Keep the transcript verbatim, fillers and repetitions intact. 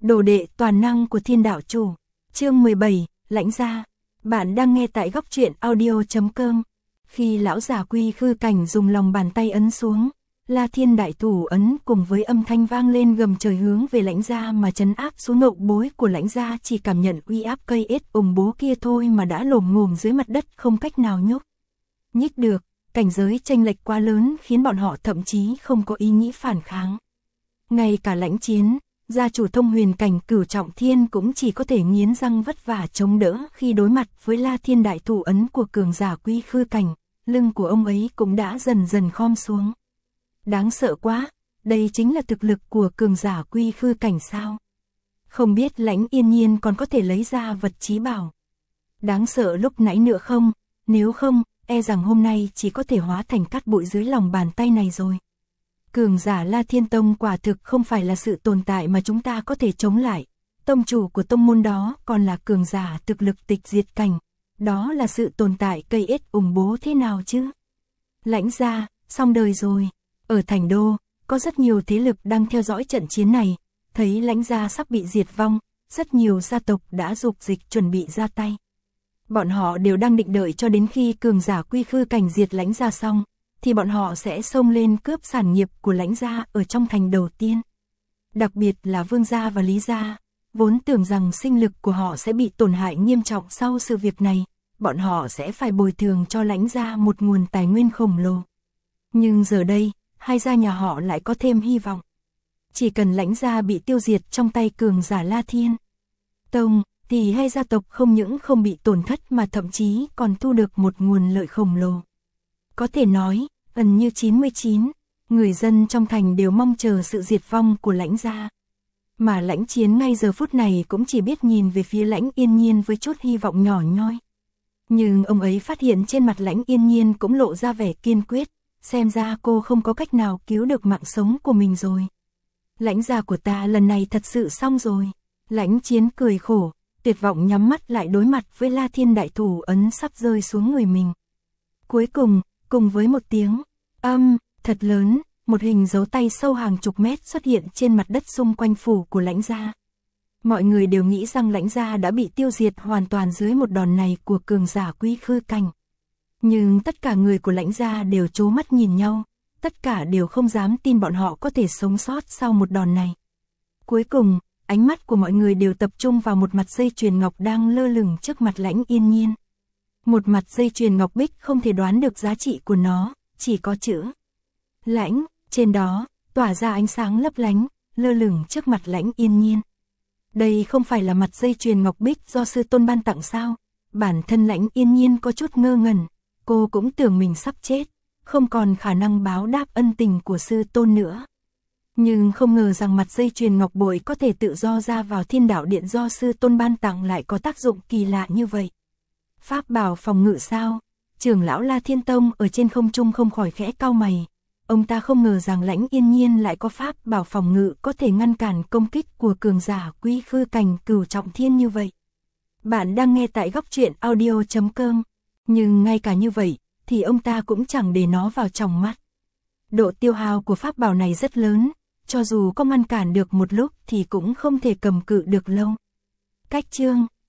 Đồ đệ toàn năng của Thiên Đạo Chủ. Chương mười bảy, Lãnh Gia. Bạn đang nghe tại góc truyện audio chấm com. Khi lão già Quy Khư Cảnh dùng lòng bàn tay ấn xuống, La Thiên Đại Thủ ấn cùng với âm thanh vang lên gầm trời hướng về Lãnh Gia mà trấn áp xuống nội bối của Lãnh Gia, chỉ cảm nhận uy áp cây ết ủng bố kia thôi mà đã lồm ngồm dưới mặt đất không cách nào nhúc nhích được. Cảnh giới chênh lệch quá lớn khiến bọn họ thậm chí không có ý nghĩ phản kháng. Ngay cả Lãnh Chiến, gia chủ thông huyền cảnh cửu trọng thiên cũng chỉ có thể nghiến răng vất vả chống đỡ khi đối mặt với La Thiên Đại Thủ ấn của cường giả Quy Khư Cảnh, lưng của ông ấy cũng đã dần dần khom xuống. Đáng sợ quá, đây chính là thực lực của cường giả Quy Khư Cảnh sao? Không biết Lãnh Yên Nhiên còn có thể lấy ra vật chí bảo đáng sợ lúc nãy nữa không? Nếu không, e rằng hôm nay chỉ có thể hóa thành cát bụi dưới lòng bàn tay này rồi. Cường giả La Thiên Tông quả thực không phải là sự tồn tại mà chúng ta có thể chống lại. Tông chủ của tông môn đó còn là cường giả thực lực tịch diệt cảnh. Đó là sự tồn tại cây ết ủng bố thế nào chứ? Lãnh gia, xong đời rồi. Ở Thành Đô, có rất nhiều thế lực đang theo dõi trận chiến này. Thấy Lãnh gia sắp bị diệt vong, rất nhiều gia tộc đã dục dịch chuẩn bị ra tay. Bọn họ đều đang định đợi cho đến khi cường giả Quy Khư Cảnh diệt Lãnh gia xong, thì bọn họ sẽ xông lên cướp sản nghiệp của Lãnh gia ở trong thành đầu tiên. Đặc biệt là Vương gia và Lý gia, vốn tưởng rằng sinh lực của họ sẽ bị tổn hại nghiêm trọng sau sự việc này, bọn họ sẽ phải bồi thường cho Lãnh gia một nguồn tài nguyên khổng lồ. Nhưng giờ đây, hai gia nhà họ lại có thêm hy vọng. Chỉ cần Lãnh gia bị tiêu diệt trong tay cường giả La Thiên Tông, thì hai gia tộc không những không bị tổn thất mà thậm chí còn thu được một nguồn lợi khổng lồ. Có thể nói, gần như chín mươi chín, người dân trong thành đều mong chờ sự diệt vong của Lãnh gia. Mà Lãnh Chiến ngay giờ phút này cũng chỉ biết nhìn về phía Lãnh Yên Nhiên với chút hy vọng nhỏ nhoi. Nhưng ông ấy phát hiện trên mặt Lãnh Yên Nhiên cũng lộ ra vẻ kiên quyết, xem ra cô không có cách nào cứu được mạng sống của mình rồi. Lãnh gia của ta lần này thật sự xong rồi. Lãnh Chiến cười khổ, tuyệt vọng nhắm mắt lại đối mặt với La Thiên Đại Thủ ấn sắp rơi xuống người mình. Cuối cùng, cùng với một tiếng âm thật lớn, một hình dấu tay sâu hàng chục mét xuất hiện trên mặt đất xung quanh phủ của Lãnh gia. Mọi người đều nghĩ rằng Lãnh gia đã bị tiêu diệt hoàn toàn dưới một đòn này của cường giả Quy Khư Cảnh. Nhưng tất cả người của Lãnh gia đều trố mắt nhìn nhau, tất cả đều không dám tin bọn họ có thể sống sót sau một đòn này. Cuối cùng, ánh mắt của mọi người đều tập trung vào một mặt dây chuyền ngọc đang lơ lửng trước mặt Lãnh Yên Nhiên. Một mặt dây chuyền ngọc bích không thể đoán được giá trị của nó, chỉ có chữ Lãnh, trên đó, tỏa ra ánh sáng lấp lánh, lơ lửng trước mặt Lãnh Yên Nhiên. Đây không phải là mặt dây chuyền ngọc bích do sư tôn ban tặng sao? Bản thân Lãnh Yên Nhiên có chút ngơ ngẩn, cô cũng tưởng mình sắp chết, không còn khả năng báo đáp ân tình của sư tôn nữa. Nhưng không ngờ rằng mặt dây chuyền ngọc bội có thể tự do ra vào Thiên Đạo Điện do sư tôn ban tặng lại có tác dụng kỳ lạ như vậy. Pháp bảo phòng ngự sao? Trưởng lão La Thiên Tông ở trên không trung không khỏi khẽ cau mày. Ông ta không ngờ rằng Lãnh Yên Nhiên lại có pháp bảo phòng ngự có thể ngăn cản công kích của cường giả Quy Khư Cảnh cửu trọng thiên như vậy. Bạn đang nghe tại góc truyện audio chấm com. Nhưng ngay cả như vậy, thì ông ta cũng chẳng để nó vào trong mắt. Độ tiêu hao của pháp bảo này rất lớn, cho dù có ngăn cản được một lúc thì cũng không thể cầm cự được lâu. Cách chương